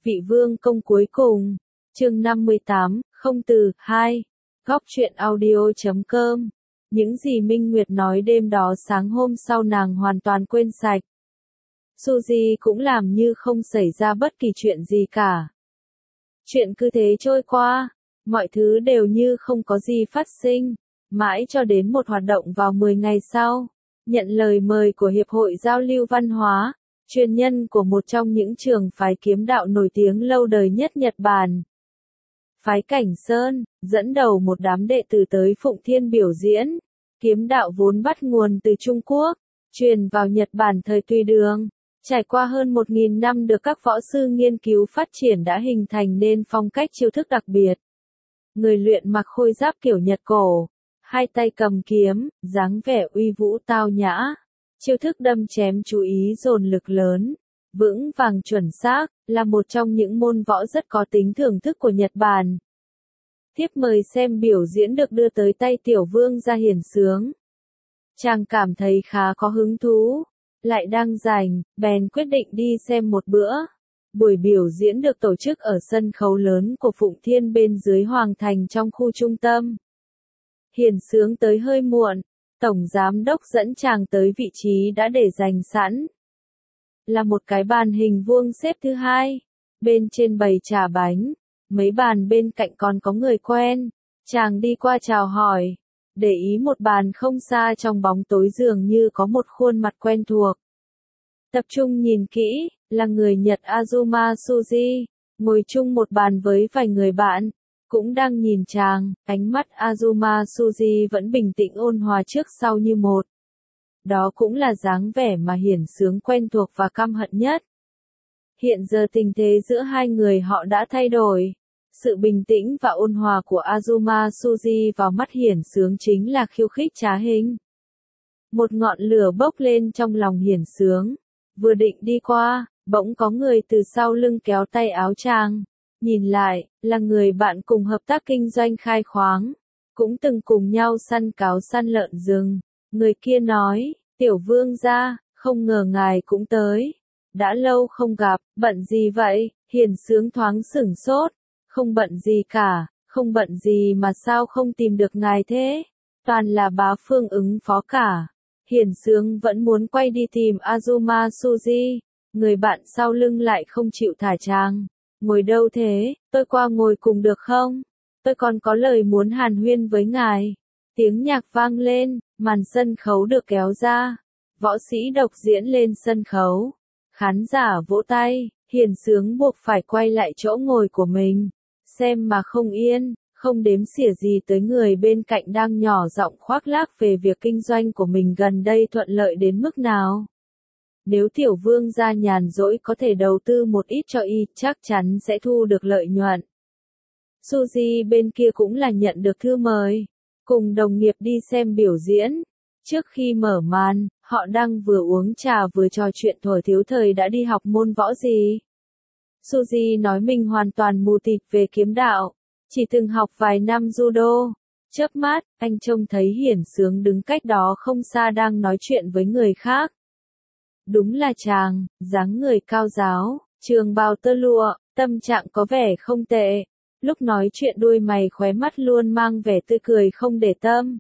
Vị vương công cuối cùng. Chương 58, không từ, 2. Góc truyện audio.com. Những gì Minh Nguyệt nói đêm đó sáng hôm sau nàng hoàn toàn quên sạch. Suzy cũng làm như không xảy ra bất kỳ chuyện gì cả. Chuyện cứ thế trôi qua, mọi thứ đều như không có gì phát sinh, mãi cho đến một hoạt động vào 10 ngày sau. Nhận lời mời của Hiệp hội Giao lưu Văn hóa, truyền nhân của một trong những trường phái kiếm đạo nổi tiếng lâu đời nhất Nhật Bản. Phái Cảnh Sơn, dẫn đầu một đám đệ tử tới Phụng Thiên biểu diễn. Kiếm đạo vốn bắt nguồn từ Trung Quốc, truyền vào Nhật Bản thời Tùy Đường. Trải qua hơn 1.000 năm được các võ sư nghiên cứu phát triển đã hình thành nên phong cách chiêu thức đặc biệt. Người luyện mặc khôi giáp kiểu Nhật cổ, hai tay cầm kiếm, dáng vẻ uy vũ tao nhã. Chiêu thức đâm chém chú ý dồn lực lớn, vững vàng chuẩn xác, là một trong những môn võ rất có tính thưởng thức của Nhật Bản. Thiếp mời xem biểu diễn được đưa tới tay Tiểu Vương gia Hiển Sướng. Chàng cảm thấy khá có hứng thú, lại đang rảnh, bèn quyết định đi xem một bữa. Buổi biểu diễn được tổ chức ở sân khấu lớn của Phụng Thiên bên dưới Hoàng Thành trong khu trung tâm. Hiển Sướng tới hơi muộn, Tổng Giám đốc dẫn chàng tới vị trí đã để dành sẵn. Là một cái bàn hình vuông xếp thứ hai, bên trên bày trà bánh, mấy bàn bên cạnh còn có người quen. Chàng đi qua chào hỏi, để ý một bàn không xa trong bóng tối dường như có một khuôn mặt quen thuộc. Tập trung nhìn kỹ, là người Nhật Azuma Suzy, ngồi chung một bàn với vài người bạn, cũng đang nhìn chàng. Ánh mắt Azuma Suzy vẫn bình tĩnh ôn hòa trước sau như một. Đó cũng là dáng vẻ mà Hiển Sướng quen thuộc và căm hận nhất. Hiện giờ tình thế giữa hai người họ đã thay đổi. Sự bình tĩnh và ôn hòa của Azuma Suzy vào mắt Hiển Sướng chính là khiêu khích trá hình. Một ngọn lửa bốc lên trong lòng Hiển Sướng. Vừa định đi qua, bỗng có người từ sau lưng kéo tay áo chàng. Nhìn lại, là người bạn cùng hợp tác kinh doanh khai khoáng. Cũng từng cùng nhau săn cáo săn lợn rừng. Người kia nói, Tiểu Vương gia, không ngờ ngài cũng tới. Đã lâu không gặp, bận gì vậy? Hiển Sướng thoáng sửng sốt. Không bận gì cả, không bận gì mà sao không tìm được ngài thế? Toàn là bá phương ứng phó cả. Hiển Sướng vẫn muốn quay đi tìm Azuma Suzy. Người bạn sau lưng lại không chịu thả chàng. Ngồi đâu thế? Tôi qua ngồi cùng được không? Tôi còn có lời muốn hàn huyên với ngài. Tiếng nhạc vang lên, màn sân khấu được kéo ra. Võ sĩ độc diễn lên sân khấu. Khán giả vỗ tay, Hiển Sướng buộc phải quay lại chỗ ngồi của mình. Xem mà không yên, không đếm xỉa gì tới người bên cạnh đang nhỏ giọng khoác lác về việc kinh doanh của mình gần đây thuận lợi đến mức nào. Nếu Tiểu Vương gia nhàn rỗi có thể đầu tư một ít cho y, chắc chắn sẽ thu được lợi nhuận. Suzy bên kia cũng là nhận được thư mời, cùng đồng nghiệp đi xem biểu diễn. Trước khi mở màn, họ đang vừa uống trà vừa trò chuyện thuở thiếu thời đã đi học môn võ gì. Suzy nói mình hoàn toàn mù tịt về kiếm đạo, chỉ từng học vài năm judo. Chớp mắt, anh trông thấy Hiển Sướng đứng cách đó không xa đang nói chuyện với người khác. Đúng là chàng, dáng người cao ráo, trường bào tơ lụa, tâm trạng có vẻ không tệ. Lúc nói chuyện đuôi mày khóe mắt luôn mang vẻ tươi cười không để tâm.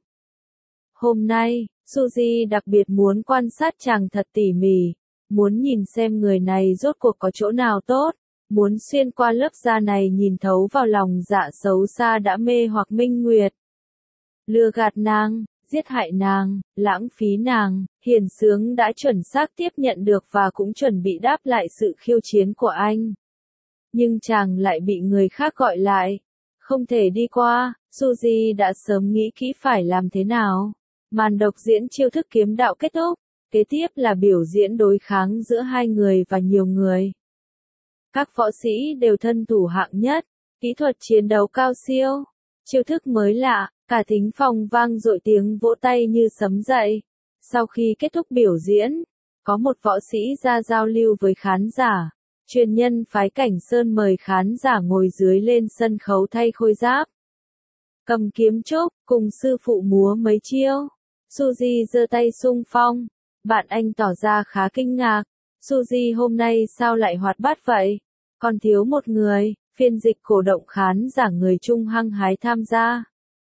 Hôm nay, Suzy đặc biệt muốn quan sát chàng thật tỉ mỉ, muốn nhìn xem người này rốt cuộc có chỗ nào tốt, muốn xuyên qua lớp da này nhìn thấu vào lòng dạ xấu xa đã mê hoặc Minh Nguyệt. Lừa gạt nàng, giết hại nàng, lãng phí nàng, Hiển Sướng đã chuẩn xác tiếp nhận được và cũng chuẩn bị đáp lại sự khiêu chiến của anh. Nhưng chàng lại bị người khác gọi lại. Không thể đi qua, Suzy đã sớm nghĩ kỹ phải làm thế nào. Màn độc diễn chiêu thức kiếm đạo kết thúc, kế tiếp là biểu diễn đối kháng giữa hai người và nhiều người. Các võ sĩ đều thân thủ hạng nhất, kỹ thuật chiến đấu cao siêu, chiêu thức mới lạ, cả thính phòng vang dội tiếng vỗ tay như sấm dậy. Sau khi kết thúc biểu diễn, có một võ sĩ ra giao lưu với khán giả. Truyền nhân phái Cảnh Sơn mời khán giả ngồi dưới lên sân khấu thay khôi giáp. Cầm kiếm trúc, cùng sư phụ múa mấy chiêu. Suzy giơ tay xung phong. Bạn anh tỏ ra khá kinh ngạc. Suzy hôm nay sao lại hoạt bát vậy? Còn thiếu một người, phiên dịch cổ động khán giả người Trung hăng hái tham gia.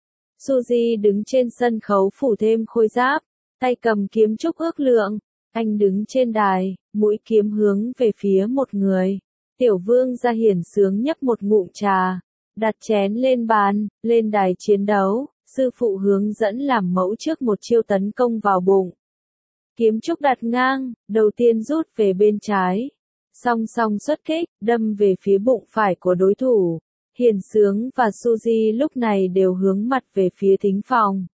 Suzy đứng trên sân khấu phủ thêm khôi giáp, tay cầm kiếm trúc ước lượng. Anh đứng trên đài, mũi kiếm hướng về phía một người. Tiểu vương gia hiển sướng nhấp một ngụm trà, đặt chén lên bàn, lên đài chiến đấu. Sư phụ hướng dẫn làm mẫu trước một chiêu tấn công vào bụng. Kiếm trúc đặt ngang, đầu tiên rút về bên trái. Song song xuất kích, đâm về phía bụng phải của đối thủ. Hiển sướng và Suzy lúc này đều hướng mặt về phía thính phòng.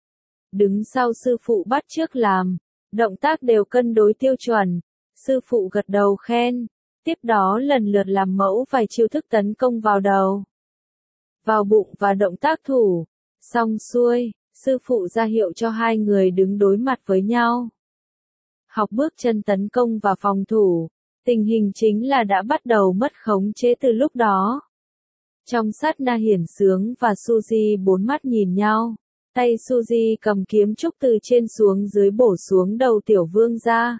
Đứng sau sư phụ bắt chước làm. Động tác đều cân đối tiêu chuẩn. Sư phụ gật đầu khen. Tiếp đó lần lượt làm mẫu vài chiêu thức tấn công vào đầu, vào bụng và động tác thủ. Xong xuôi, sư phụ ra hiệu cho hai người đứng đối mặt với nhau. Học bước chân tấn công và phòng thủ. Tình hình chính là đã bắt đầu mất khống chế từ lúc đó. Trong sát na hiển sướng và Suzy bốn mắt nhìn nhau. Tay Suzy cầm kiếm trúc từ trên xuống dưới bổ xuống đầu tiểu vương gia.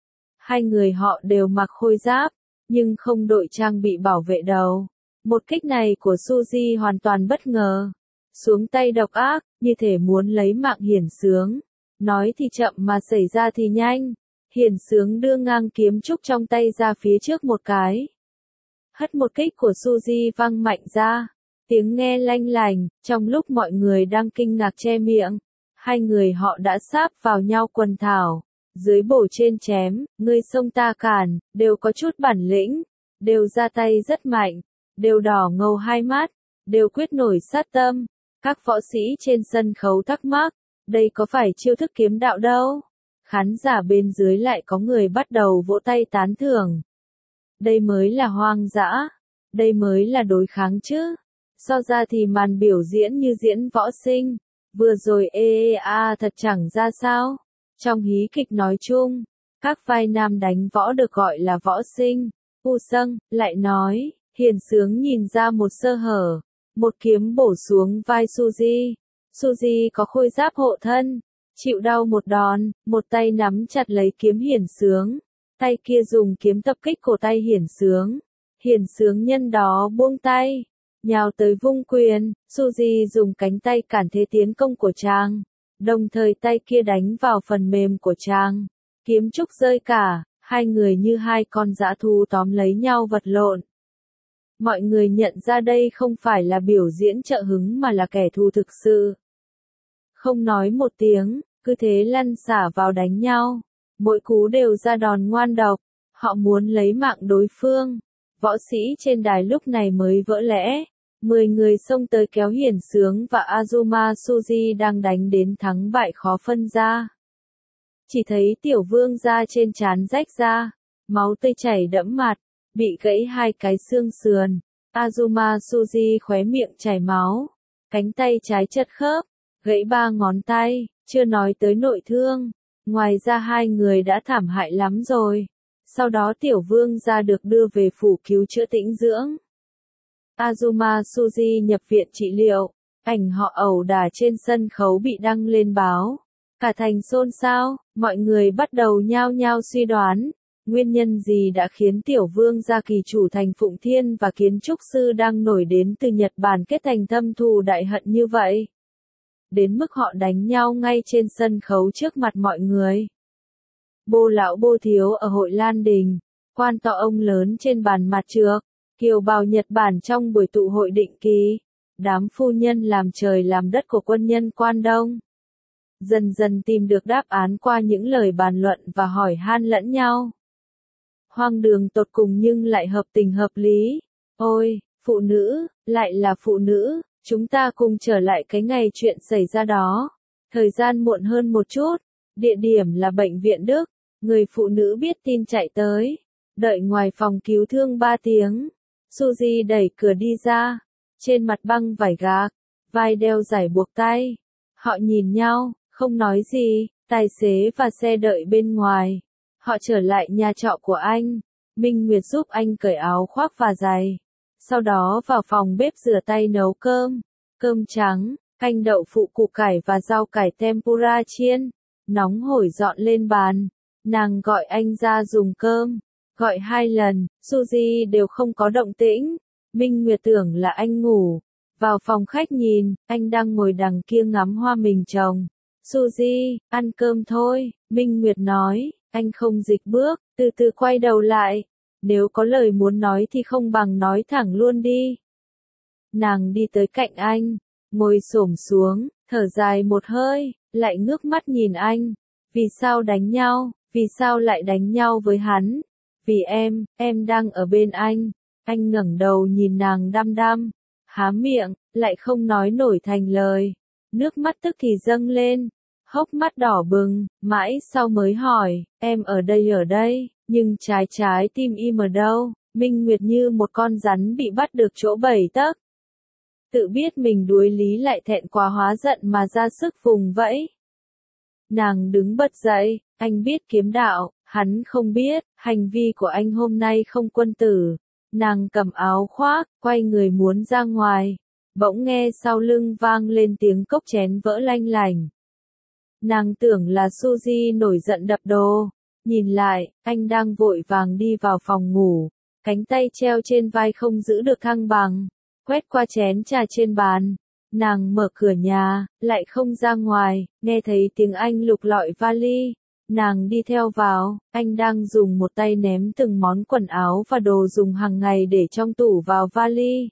Hai người họ đều mặc khôi giáp, nhưng không đội trang bị bảo vệ đầu. Một kích này của Suzy hoàn toàn bất ngờ. Xuống tay độc ác, như thể muốn lấy mạng hiển sướng. Nói thì chậm mà xảy ra thì nhanh. Hiển sướng đưa ngang kiếm trúc trong tay ra phía trước một cái. Hất một kích của Suzy văng mạnh ra. Tiếng nghe lanh lành, trong lúc mọi người đang kinh ngạc che miệng. Hai người họ đã sáp vào nhau quần thảo. Dưới bổ trên chém, ngươi xông ta cản, đều có chút bản lĩnh. Đều ra tay rất mạnh. Đều đỏ ngầu hai mắt. Đều quyết nổi sát tâm. Các võ sĩ trên sân khấu thắc mắc. Đây có phải chiêu thức kiếm đạo đâu? Khán giả bên dưới lại có người bắt đầu vỗ tay tán thưởng. Đây mới là hoang dã. Đây mới là đối kháng chứ. So ra thì màn biểu diễn như diễn võ sinh. Vừa rồi thật chẳng ra sao. Trong hí kịch nói chung, các vai nam đánh võ được gọi là võ sinh. U Sâng lại nói, hiển sướng nhìn ra một sơ hở. Một kiếm bổ xuống vai Suzy. Suzy có khôi giáp hộ thân. Chịu đau một đòn, một tay nắm chặt lấy kiếm hiển sướng. Tay kia dùng kiếm tập kích cổ tay hiển sướng. Hiển sướng nhân đó buông tay. Nhào tới vung quyền, Suzy dùng cánh tay cản thế tiến công của chàng. Đồng thời tay kia đánh vào phần mềm của chàng. Kiếm trúc rơi cả, hai người như hai con dã thú tóm lấy nhau vật lộn. Mọi người nhận ra đây không phải là biểu diễn trợ hứng mà là kẻ thù thực sự. Không nói một tiếng, cứ thế lăn xả vào đánh nhau. Mỗi cú đều ra đòn ngoan độc. Họ muốn lấy mạng đối phương. Võ sĩ trên đài lúc này mới vỡ lẽ. 10 người xông tới kéo hiển sướng và Azuma Suzy đang đánh đến thắng bại khó phân ra. Chỉ thấy tiểu vương gia trên trán rách ra. Máu tươi chảy đẫm mặt. Bị gãy hai cái xương sườn. Azuma Suzy khóe miệng chảy máu. Cánh tay trái chật khớp. Gãy 3 ngón tay. Chưa nói tới nội thương. Ngoài ra hai người đã thảm hại lắm rồi. Sau đó tiểu vương gia được đưa về phủ cứu chữa tĩnh dưỡng. Azuma Suzy nhập viện trị liệu. Ảnh họ ẩu đả trên sân khấu bị đăng lên báo. Cả thành xôn xao, mọi người bắt đầu nhao nhao suy đoán. Nguyên nhân gì đã khiến tiểu vương gia kỳ chủ thành Phụng Thiên và kiến trúc sư đang nổi đến từ Nhật Bản kết thành thâm thù đại hận như vậy? Đến mức họ đánh nhau ngay trên sân khấu trước mặt mọi người. Bô lão bô thiếu ở hội Lan Đình, quan to ông lớn trên bàn mặt trược, kiều bào Nhật Bản trong buổi tụ hội định kỳ, đám phu nhân làm trời làm đất của quân nhân Quan Đông. Dần dần tìm được đáp án qua những lời bàn luận và hỏi han lẫn nhau. Hoang đường tột cùng nhưng lại hợp tình hợp lý. Ôi, phụ nữ, lại là phụ nữ, chúng ta cùng trở lại cái ngày chuyện xảy ra đó. Thời gian muộn hơn một chút, địa điểm là bệnh viện Đức, người phụ nữ biết tin chạy tới, đợi ngoài phòng cứu thương 3 tiếng. Suzy đẩy cửa đi ra, trên mặt băng vải gạc, vai đeo giải buộc tay. Họ nhìn nhau, không nói gì, tài xế và xe đợi bên ngoài. Họ trở lại nhà trọ của anh. Minh Nguyệt giúp anh cởi áo khoác và giày. Sau đó vào phòng bếp rửa tay nấu cơm. Cơm trắng, canh đậu phụ củ cải và rau cải tempura chiên. Nóng hổi dọn lên bàn. Nàng gọi anh ra dùng cơm. Gọi 2 lần, Suzy đều không có động tĩnh. Minh Nguyệt tưởng là anh ngủ. Vào phòng khách nhìn, anh đang ngồi đằng kia ngắm hoa mình trồng. Suzy, ăn cơm thôi, Minh Nguyệt nói, anh không dịch bước, từ từ quay đầu lại. Nếu có lời muốn nói thì không bằng nói thẳng luôn đi. Nàng đi tới cạnh anh, ngồi xổm xuống, thở dài một hơi, lại ngước mắt nhìn anh. Vì sao đánh nhau, vì sao lại đánh nhau với hắn? Vì em đang ở bên anh. Anh ngẩng đầu nhìn nàng đăm đăm, há miệng, lại không nói nổi thành lời. Nước mắt tức thì dâng lên, hốc mắt đỏ bừng, mãi sau mới hỏi, em ở đây, nhưng trái tim im ở đâu? Minh Nguyệt như một con rắn bị bắt được chỗ 7 tấc. Tự biết mình đuối lý lại thẹn quá hóa giận mà ra sức vùng vẫy. Nàng đứng bật dậy, anh biết kiếm đạo, hắn không biết, hành vi của anh hôm nay không quân tử. Nàng cầm áo khoác, quay người muốn ra ngoài. Bỗng nghe sau lưng vang lên tiếng cốc chén vỡ lanh lành. Nàng tưởng là Suzy nổi giận đập đồ. Nhìn lại, anh đang vội vàng đi vào phòng ngủ. Cánh tay treo trên vai không giữ được thăng bằng. Quét qua chén trà trên bàn. Nàng mở cửa nhà, lại không ra ngoài, nghe thấy tiếng anh lục lọi vali. Nàng đi theo vào, anh đang dùng một tay ném từng món quần áo và đồ dùng hàng ngày để trong tủ vào vali.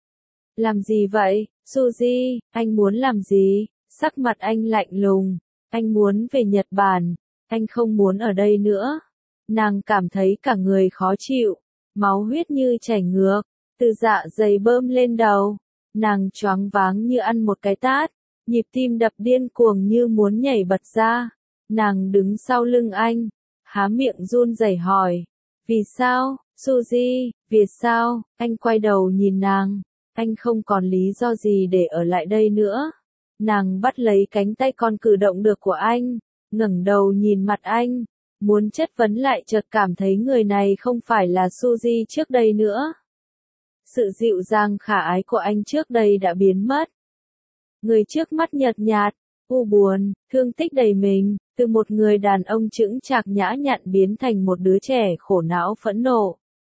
Làm gì vậy, Suzy, anh muốn làm gì? Sắc mặt anh lạnh lùng, anh muốn về Nhật Bản, anh không muốn ở đây nữa. Nàng cảm thấy cả người khó chịu, máu huyết như chảy ngược, từ dạ dày bơm lên đầu. Nàng choáng váng như ăn một cái tát, nhịp tim đập điên cuồng như muốn nhảy bật ra. Nàng đứng sau lưng anh, há miệng run rẩy hỏi, vì sao, Suzy, vì sao? Anh quay đầu nhìn nàng, anh không còn lý do gì để ở lại đây nữa. Nàng bắt lấy cánh tay còn cử động được của anh, ngẩng đầu nhìn mặt anh, muốn chất vấn lại chợt cảm thấy người này không phải là Suzy trước đây nữa. Sự dịu dàng khả ái của anh trước đây đã biến mất. Người trước mắt nhợt nhạt, u buồn, thương tích đầy mình, từ một người đàn ông chững chạc nhã nhặn biến thành một đứa trẻ khổ não phẫn nộ.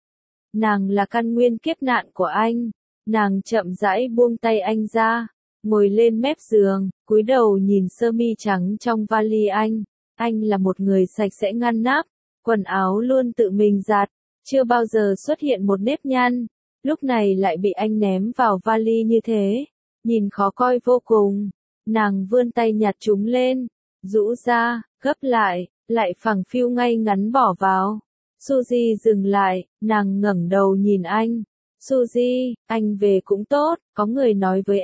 Nàng là căn nguyên kiếp nạn của anh. Nàng chậm rãi buông tay anh ra, ngồi lên mép giường, cúi đầu nhìn sơ mi trắng trong vali anh. Anh là một người sạch sẽ ngăn nắp, quần áo luôn tự mình giặt, chưa bao giờ xuất hiện một nếp nhăn. Lúc này lại bị anh ném vào vali như thế, nhìn khó coi vô cùng. Nàng vươn tay nhặt chúng lên, rũ ra, gấp lại phẳng phiu ngay ngắn bỏ vào. Suzy dừng lại, nàng ngẩng đầu nhìn anh. Suzy, anh về cũng tốt, có người nói với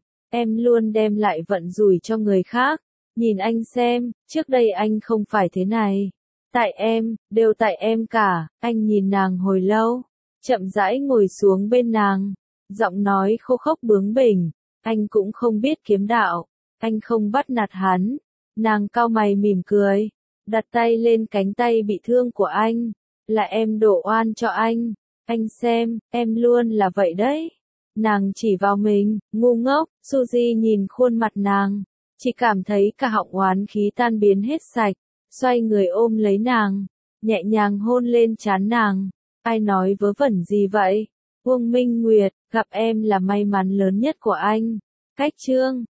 em luôn đem lại vận rủi cho người khác. Nhìn anh xem, trước đây anh không phải thế này. Tại em, đều tại em cả. Anh nhìn nàng hồi lâu, chậm rãi ngồi xuống bên nàng, giọng nói khô khốc bướng bỉnh, anh cũng không biết kiếm đạo, anh không bắt nạt hắn. Nàng cau mày mỉm cười, đặt tay lên cánh tay bị thương của anh, là em đổ oan cho anh xem, em luôn là vậy đấy. Nàng chỉ vào mình, ngu ngốc. Suzy nhìn khuôn mặt nàng, chỉ cảm thấy cả họng oán khí tan biến hết sạch, xoay người ôm lấy nàng, nhẹ nhàng hôn lên trán nàng. Ai nói vớ vẩn gì vậy? Uông Minh Nguyệt, gặp em là may mắn lớn nhất của anh. Cách chương